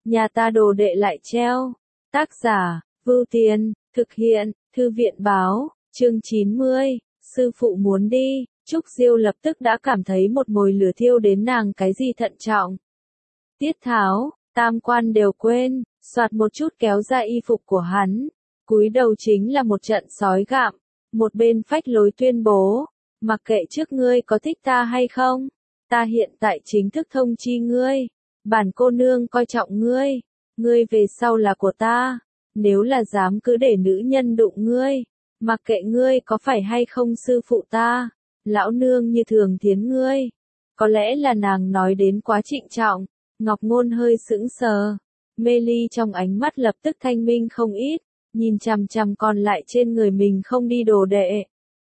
nhà ta đồ đệ lại treo. Tác giả, Vưu Tiền, thực hiện, Thư viện báo, chương 90, sư phụ muốn đi. Trúc Diêu lập tức đã cảm thấy một mồi lửa thiêu đến nàng cái gì thận trọng. Tiết tháo, tam quan đều quên, soạt một chút kéo ra y phục của hắn. Cúi đầu chính là một trận sói gạm, một bên phách lối tuyên bố, mặc kệ trước ngươi có thích ta hay không, ta hiện tại chính thức thông chi ngươi, bản cô nương coi trọng ngươi, ngươi về sau là của ta, nếu là dám cứ để nữ nhân đụng ngươi, mặc kệ ngươi có phải hay không sư phụ ta, lão nương như thường thiến ngươi. Có lẽ là nàng nói đến quá trịnh trọng, Ngọc Ngôn hơi sững sờ, mê ly trong ánh mắt lập tức thanh minh không ít, nhìn chằm chằm còn lại trên người mình không đi đồ đệ.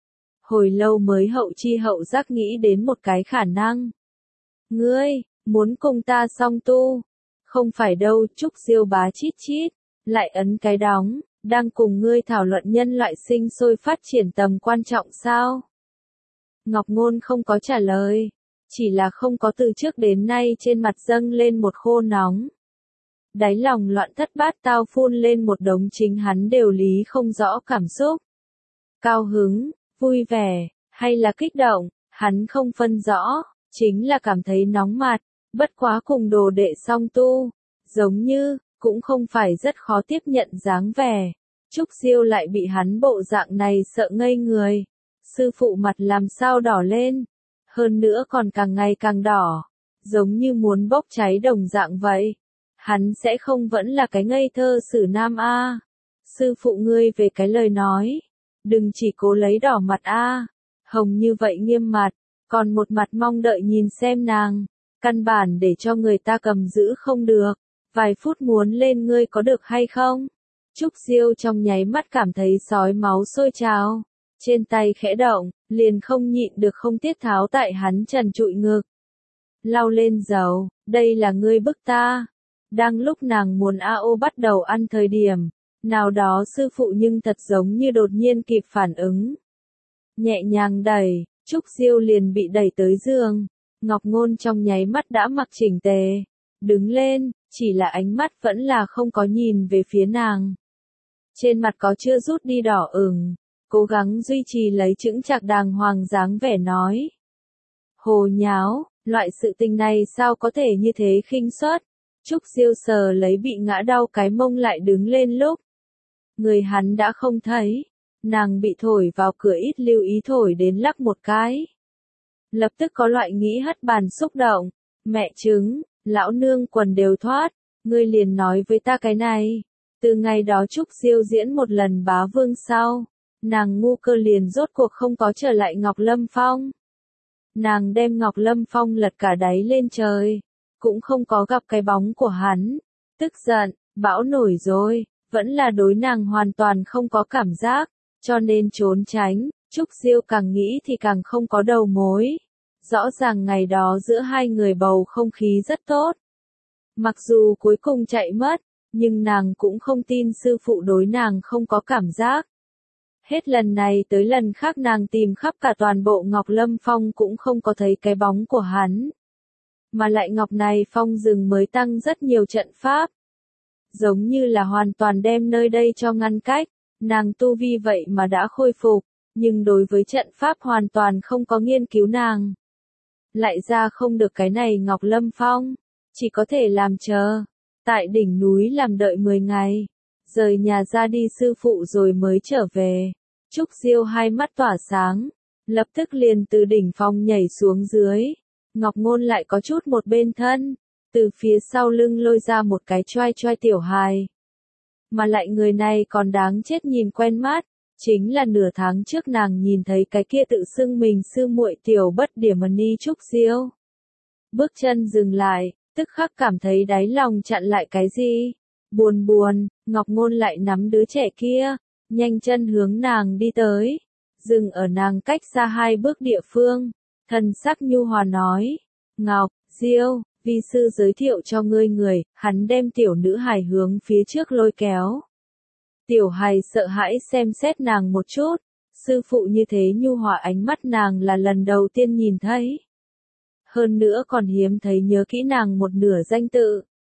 Hồi lâu mới hậu chi hậu giác nghĩ đến một cái khả năng. Ngươi, muốn cùng ta song tu? Không phải đâu, Trúc Diêu bá chít chít, lại ấn cái đóng, đang cùng ngươi thảo luận nhân loại sinh sôi phát triển tầm quan trọng sao? Ngọc Ngôn không có trả lời, chỉ là không có từ trước đến nay trên mặt dâng lên một khô nóng. Đáy lòng loạn thất bát tao phun lên một đống chính hắn đều lý không rõ cảm xúc. Cao hứng, vui vẻ, hay là kích động, hắn không phân rõ, chính là cảm thấy nóng mặt, bất quá cùng đồ đệ song tu, giống như, cũng không phải rất khó tiếp nhận dáng vẻ. Trúc Diêu lại bị hắn bộ dạng này sợ ngây người, sư phụ mặt làm sao đỏ lên, hơn nữa còn càng ngày càng đỏ, giống như muốn bốc cháy đồng dạng vậy. Hắn sẽ không vẫn là cái ngây thơ xử nam a. Sư phụ ngươi về cái lời nói, đừng chỉ cố lấy đỏ mặt a. Hồng như vậy nghiêm mặt, còn một mặt mong đợi nhìn xem nàng, căn bản để cho người ta cầm giữ không được, vài phút muốn lên ngươi có được hay không? Trúc Diêu trong nháy mắt cảm thấy sói máu sôi trào, trên tay khẽ động, liền không nhịn được không tiết tháo tại hắn trần trụi ngực. Lau lên dầu, đây là ngươi bức ta. Đang lúc nàng muốn AO bắt đầu ăn thời điểm, nào đó sư phụ nhưng thật giống như đột nhiên kịp phản ứng. Nhẹ nhàng đẩy, Trúc Diêu liền bị đẩy tới giường, Ngọc Ngôn trong nháy mắt đã mặc chỉnh tề, đứng lên, chỉ là ánh mắt vẫn là không có nhìn về phía nàng. Trên mặt có chưa rút đi đỏ ửng, cố gắng duy trì lấy chững chạc đàng hoàng dáng vẻ nói. Hồ nháo, loại sự tình này sao có thể như thế khinh suất? Trúc Diêu sờ lấy bị ngã đau cái mông lại đứng lên lúc. Người hắn đã không thấy, nàng bị thổi vào cửa ít lưu ý thổi đến lắc một cái. Lập tức có loại nghĩ hất bàn xúc động, mẹ chứng, lão nương quần đều thoát, ngươi liền nói với ta cái này. Từ ngày đó Trúc Diêu diễn một lần bá vương sau, nàng ngu cơ liền rốt cuộc không có trở lại Ngọc Lâm Phong. Nàng đem Ngọc Lâm Phong lật cả đáy lên trời, cũng không có gặp cái bóng của hắn. Tức giận, bão nổi rồi, vẫn là đối nàng hoàn toàn không có cảm giác, cho nên trốn tránh. Trúc Diêu càng nghĩ thì càng không có đầu mối. Rõ ràng ngày đó giữa hai người bầu không khí rất tốt. Mặc dù cuối cùng chạy mất, nhưng nàng cũng không tin sư phụ đối nàng không có cảm giác. Hết lần này tới lần khác nàng tìm khắp cả toàn bộ Ngọc Lâm Phong cũng không có thấy cái bóng của hắn. Mà lại Ngọc này Phong rừng mới tăng rất nhiều trận pháp. Giống như là hoàn toàn đem nơi đây cho ngăn cách, nàng tu vi vậy mà đã khôi phục, nhưng đối với trận pháp hoàn toàn không có nghiên cứu nàng. Lại ra không được cái này Ngọc Lâm Phong, chỉ có thể làm chờ, tại đỉnh núi làm đợi 10 ngày, rời nhà ra đi sư phụ rồi mới trở về. Trúc Diêu hai mắt tỏa sáng, lập tức liền từ đỉnh phong nhảy xuống dưới. Ngọc Ngôn lại có chút một bên thân, từ phía sau lưng lôi ra một cái choai choai tiểu hài. Mà lại người này còn đáng chết nhìn quen mắt, chính là nửa tháng trước nàng nhìn thấy cái kia tự xưng mình sư muội tiểu bất điểm ni Trúc Diêu. Bước chân dừng lại, tức khắc cảm thấy đáy lòng chặn lại cái gì. Buồn buồn, Ngọc Ngôn lại nắm đứa trẻ kia, nhanh chân hướng nàng đi tới, dừng ở nàng cách xa 2 bước địa phương, thần sắc nhu hòa nói, Ngọc, Diêu, vi sư giới thiệu cho ngươi người, hắn đem tiểu nữ hài hướng phía trước lôi kéo. Tiểu hài sợ hãi xem xét nàng một chút, sư phụ như thế nhu hòa ánh mắt nàng là lần đầu tiên nhìn thấy. Hơn nữa còn hiếm thấy nhớ kỹ nàng một nửa danh tự.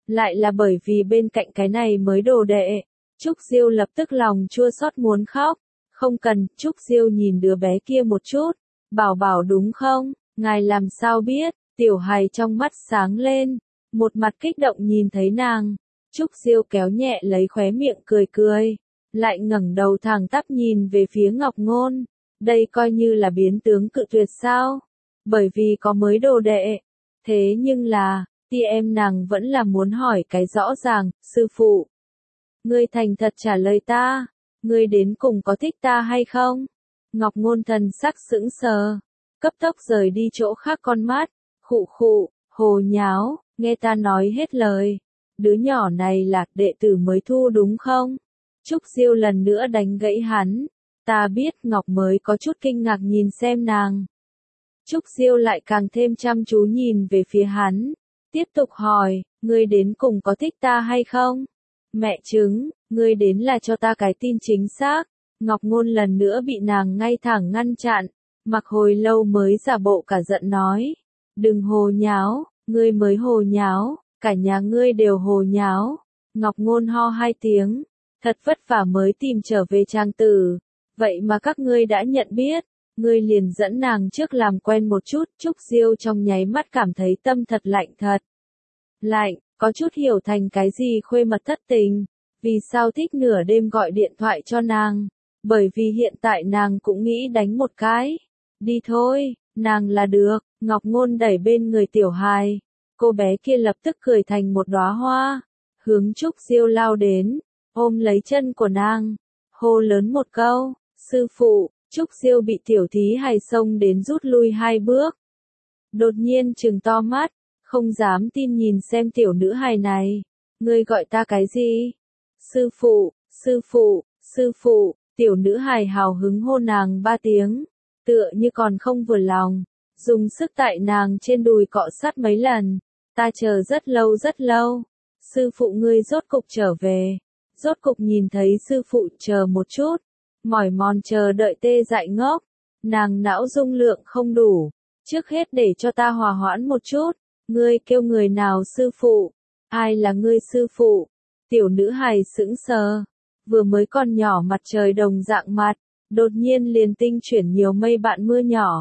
Lại là bởi vì bên cạnh cái này mới đồ đệ. Trúc Diêu lập tức lòng chua xót muốn khóc. Không cần, Trúc Diêu nhìn đứa bé kia một chút. Bảo bảo đúng không? Ngài làm sao biết? Tiểu hài trong mắt sáng lên. Một mặt kích động nhìn thấy nàng. Trúc Diêu kéo nhẹ lấy khóe miệng cười cười. Lại ngẩng đầu thẳng tắp nhìn về phía Ngọc Ngôn. Đây coi như là biến tướng cự tuyệt sao? Bởi vì có mới đồ đệ. Thế nhưng là, em nàng vẫn là muốn hỏi cái rõ ràng, sư phụ. Ngươi thành thật trả lời ta, ngươi đến cùng có thích ta hay không? Ngọc Ngôn thần sắc sững sờ, cấp tốc rời đi chỗ khác con mắt, khụ khụ, hồ nháo, nghe ta nói hết lời. Đứa nhỏ này là đệ tử mới thu đúng không? Trúc Diêu lần nữa đánh gãy hắn. Ta biết Ngọc mới có chút kinh ngạc nhìn xem nàng. Trúc Diêu lại càng thêm chăm chú nhìn về phía hắn. Tiếp tục hỏi, ngươi đến cùng có thích ta hay không? Mẹ chứng, ngươi đến là cho ta cái tin chính xác. Ngọc Ngôn lần nữa bị nàng ngay thẳng ngăn chặn. Mặc hồi lâu mới giả bộ cả giận nói. Đừng hồ nháo, ngươi mới hồ nháo, cả nhà ngươi đều hồ nháo. Ngọc Ngôn ho hai tiếng. Thật vất vả mới tìm trở về trang tử. Vậy mà các ngươi đã nhận biết. Ngươi liền dẫn nàng trước làm quen một chút. Trúc Diêu trong nháy mắt cảm thấy tâm thật lạnh thật. Lạnh, có chút hiểu thành cái gì khuê mật thất tình. Vì sao thích nửa đêm gọi điện thoại cho nàng. Bởi vì hiện tại nàng cũng nghĩ đánh một cái. Đi thôi, nàng là được. Ngọc Ngôn đẩy bên người tiểu hài. Cô bé kia lập tức cười thành một đóa hoa. Hướng Trúc Diêu lao đến. Ôm lấy chân của nàng. Hô lớn một câu. Sư phụ. Trúc Diêu bị tiểu thí hài xông đến rút lui hai bước. Đột nhiên trừng to mắt. Không dám tin nhìn xem tiểu nữ hài này. Ngươi gọi ta cái gì? Sư phụ, sư phụ, sư phụ. Tiểu nữ hài hào hứng hô nàng 3 tiếng. Tựa như còn không vừa lòng. Dùng sức tại nàng trên đùi cọ sát mấy lần. Ta chờ rất lâu rất lâu. Sư phụ ngươi rốt cục trở về. Rốt cục nhìn thấy sư phụ, chờ một chút. Mỏi mòn chờ đợi tê dại ngốc. Nàng não dung lượng không đủ. Trước hết để cho ta hòa hoãn một chút. Ngươi kêu người nào sư phụ? Ai là ngươi sư phụ? Tiểu nữ hài sững sờ. Vừa mới còn nhỏ mặt trời đồng dạng mặt. Đột nhiên liền tinh chuyển nhiều mây bạn mưa nhỏ.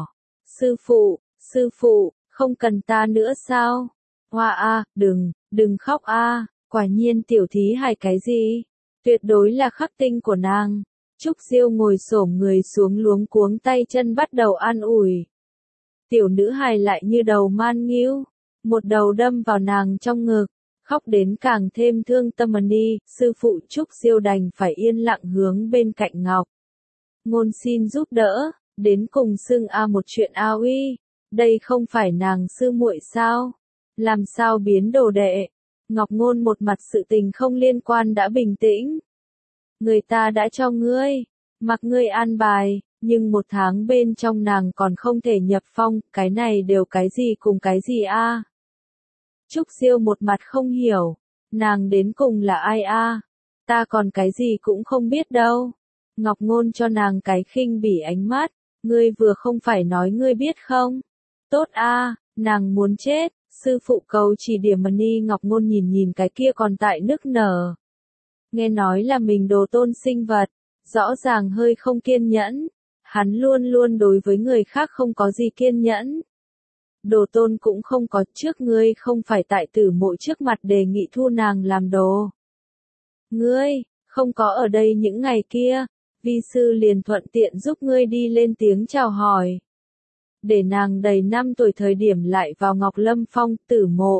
Sư phụ, không cần ta nữa sao? Hoa a, đừng khóc a. Quả nhiên tiểu thí hài cái gì? Tuyệt đối là khắc tinh của nàng. Trúc Diêu ngồi xổm người xuống luống cuống tay chân bắt đầu an ủi. Tiểu nữ hài lại như đầu man nghiêu. Một đầu đâm vào nàng trong ngực. Khóc đến càng thêm thương tâm đi. Sư phụ Trúc Diêu đành phải yên lặng hướng bên cạnh Ngọc Ngôn xin giúp đỡ. Đến cùng xưng a một chuyện a uy. Đây không phải nàng sư muội sao? Làm sao biến đồ đệ? Ngọc Ngôn một mặt sự tình không liên quan đã bình tĩnh. Người ta đã cho ngươi, mặc ngươi an bài, nhưng 1 tháng bên trong nàng còn không thể nhập phong, cái này đều cái gì cùng cái gì a? Trúc Diêu một mặt không hiểu, nàng đến cùng là ai a? Ta còn cái gì cũng không biết đâu. Ngọc Ngôn cho nàng cái khinh bỉ ánh mắt, ngươi vừa không phải nói ngươi biết không? Tốt a, nàng muốn chết. Sư phụ cầu chỉ điểm đi. Ngọc Ngôn nhìn cái kia còn tại nức nở. Nghe nói là mình đồ tôn sinh vật, rõ ràng hơi không kiên nhẫn. Hắn luôn luôn đối với người khác không có gì kiên nhẫn. Đồ tôn cũng không có, trước ngươi không phải tại tử mộ trước mặt đề nghị thu nàng làm đồ. Ngươi, không có ở đây những ngày kia, vi sư liền thuận tiện giúp ngươi đi lên tiếng chào hỏi. Để nàng đầy 5 tuổi thời điểm lại vào Ngọc Lâm Phong, tử mộ.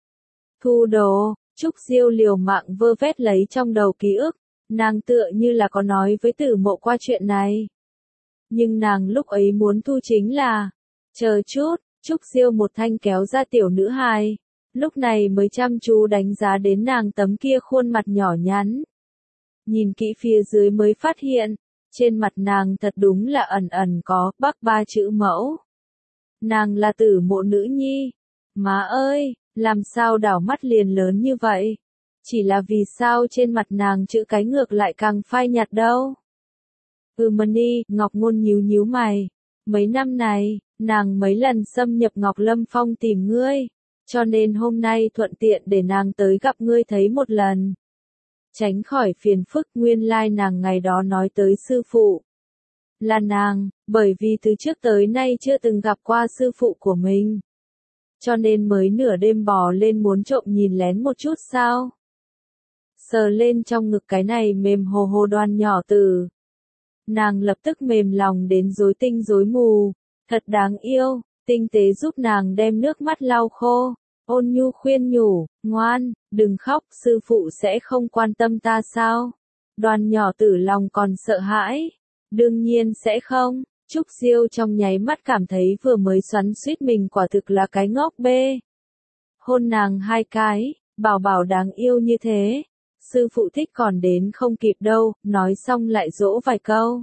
Thu đồ, Trúc Diêu liều mạng vơ vét lấy trong đầu ký ức, nàng tựa như là có nói với tử mộ qua chuyện này. Nhưng nàng lúc ấy muốn thu chính là, chờ chút, Trúc Diêu một thanh kéo ra tiểu nữ hài, lúc này mới chăm chú đánh giá đến nàng tấm kia khuôn mặt nhỏ nhắn. Nhìn kỹ phía dưới mới phát hiện, trên mặt nàng thật đúng là ẩn ẩn có Bắc 3 chữ mẫu. Nàng là tử mộ nữ nhi. Má ơi, làm sao đảo mắt liền lớn như vậy? Chỉ là vì sao trên mặt nàng chữ cái ngược lại càng phai nhạt đâu? Đi, Ngọc Ngôn nhíu mày. Mấy năm này, nàng mấy lần xâm nhập Ngọc Lâm Phong tìm ngươi. cho nên hôm nay thuận tiện để nàng tới gặp ngươi thấy một lần. Tránh khỏi phiền phức, nguyên lai nàng ngày đó nói tới sư phụ. Là nàng, bởi vì từ trước tới nay chưa từng gặp qua sư phụ của mình. Cho nên mới nửa đêm bò lên muốn trộm nhìn lén một chút sao. Sờ lên trong ngực cái này mềm hồ hồ Đoan nhỏ tử. Nàng lập tức mềm lòng đến rối tinh rối mù, thật đáng yêu, tinh tế giúp nàng đem nước mắt lau khô, ôn nhu khuyên nhủ, ngoan, đừng khóc, sư phụ sẽ không quan tâm ta sao? Đoan nhỏ tử lòng còn sợ hãi, đương nhiên sẽ không. Trúc Diêu trong nháy mắt cảm thấy vừa mới xoắn suýt mình quả thực là cái ngốc bê. Hôn nàng 2 cái, bảo bảo đáng yêu như thế. Sư phụ thích còn đến không kịp đâu, nói xong lại dỗ vài câu.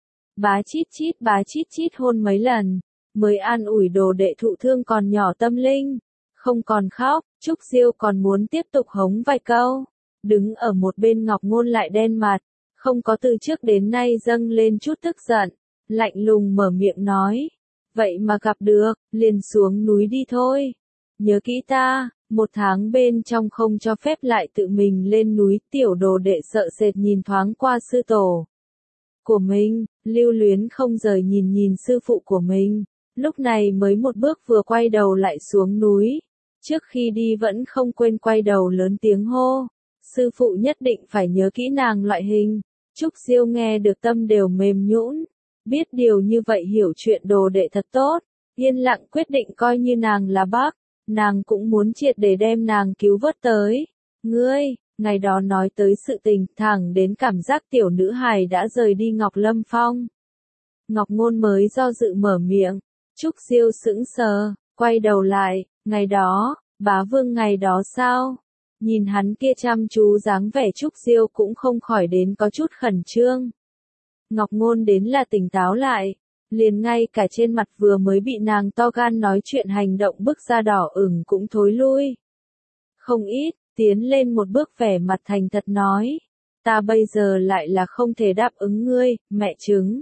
Bá chít chít hôn mấy lần, mới an ủi đồ đệ thụ thương còn nhỏ tâm linh. Không còn khóc, Trúc Diêu còn muốn tiếp tục hống vài câu. Đứng ở một bên Ngọc Ngôn lại đen mặt, không có từ trước đến nay dâng lên chút tức giận. Lạnh lùng mở miệng nói. Vậy mà gặp được, liền xuống núi đi thôi. Nhớ kỹ ta, 1 tháng bên trong không cho phép lại tự mình lên núi. Tiểu đồ đệ sợ sệt nhìn thoáng qua sư tổ của mình, lưu luyến không rời nhìn sư phụ của mình. Lúc này mới một bước vừa quay đầu lại xuống núi. Trước khi đi vẫn không quên quay đầu lớn tiếng hô. Sư phụ nhất định phải nhớ kỹ nàng loại hình. Trúc Diêu nghe được tâm đều mềm nhũn. Biết điều như vậy hiểu chuyện đồ đệ thật tốt, yên lặng quyết định coi như nàng là bác, nàng cũng muốn triệt để đem nàng cứu vớt tới. Ngươi, ngày đó nói tới sự tình, thẳng đến cảm giác tiểu nữ hài đã rời đi Ngọc Lâm Phong. Ngọc Ngôn mới do dự mở miệng, Trúc Diêu sững sờ, quay đầu lại, ngày đó, bá vương ngày đó sao? Nhìn hắn kia chăm chú dáng vẻ Trúc Diêu cũng không khỏi đến có chút khẩn trương. Ngọc Ngôn đến là tỉnh táo lại, liền ngay cả trên mặt vừa mới bị nàng to gan nói chuyện hành động bức ra đỏ ửng cũng thối lui. Không ít, tiến lên một bước vẻ mặt thành thật nói, ta bây giờ lại là không thể đáp ứng ngươi, mẹ chứng.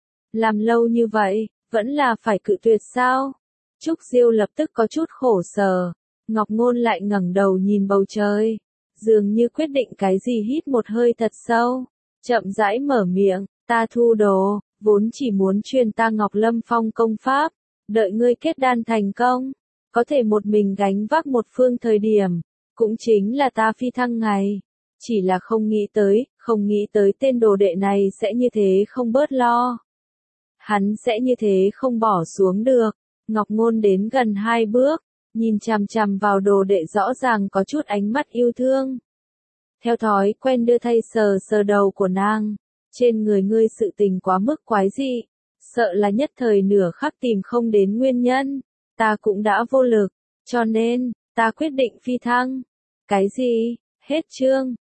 Làm lâu như vậy, vẫn là phải cự tuyệt sao? Trúc Diêu lập tức có chút khổ sở, Ngọc Ngôn lại ngẩng đầu nhìn bầu trời, dường như quyết định cái gì hít một hơi thật sâu, chậm rãi mở miệng. Ta thu đồ, vốn chỉ muốn truyền ta Ngọc Lâm Phong công pháp, đợi ngươi kết đan thành công, có thể một mình gánh vác một phương thời điểm, cũng chính là ta phi thăng ngày. Chỉ là không nghĩ tới tên đồ đệ này sẽ như thế không bớt lo. Hắn sẽ như thế không bỏ xuống được. Ngọc Ngôn đến gần 2 bước, nhìn chằm chằm vào đồ đệ rõ ràng có chút ánh mắt yêu thương. Theo thói quen đưa tay sờ đầu của nàng. Trên người ngươi sự tình quá mức quái dị, sợ là nhất thời nửa khắc tìm không đến nguyên nhân, ta cũng đã vô lực, cho nên, ta quyết định phi thăng. Cái gì? Hết chương.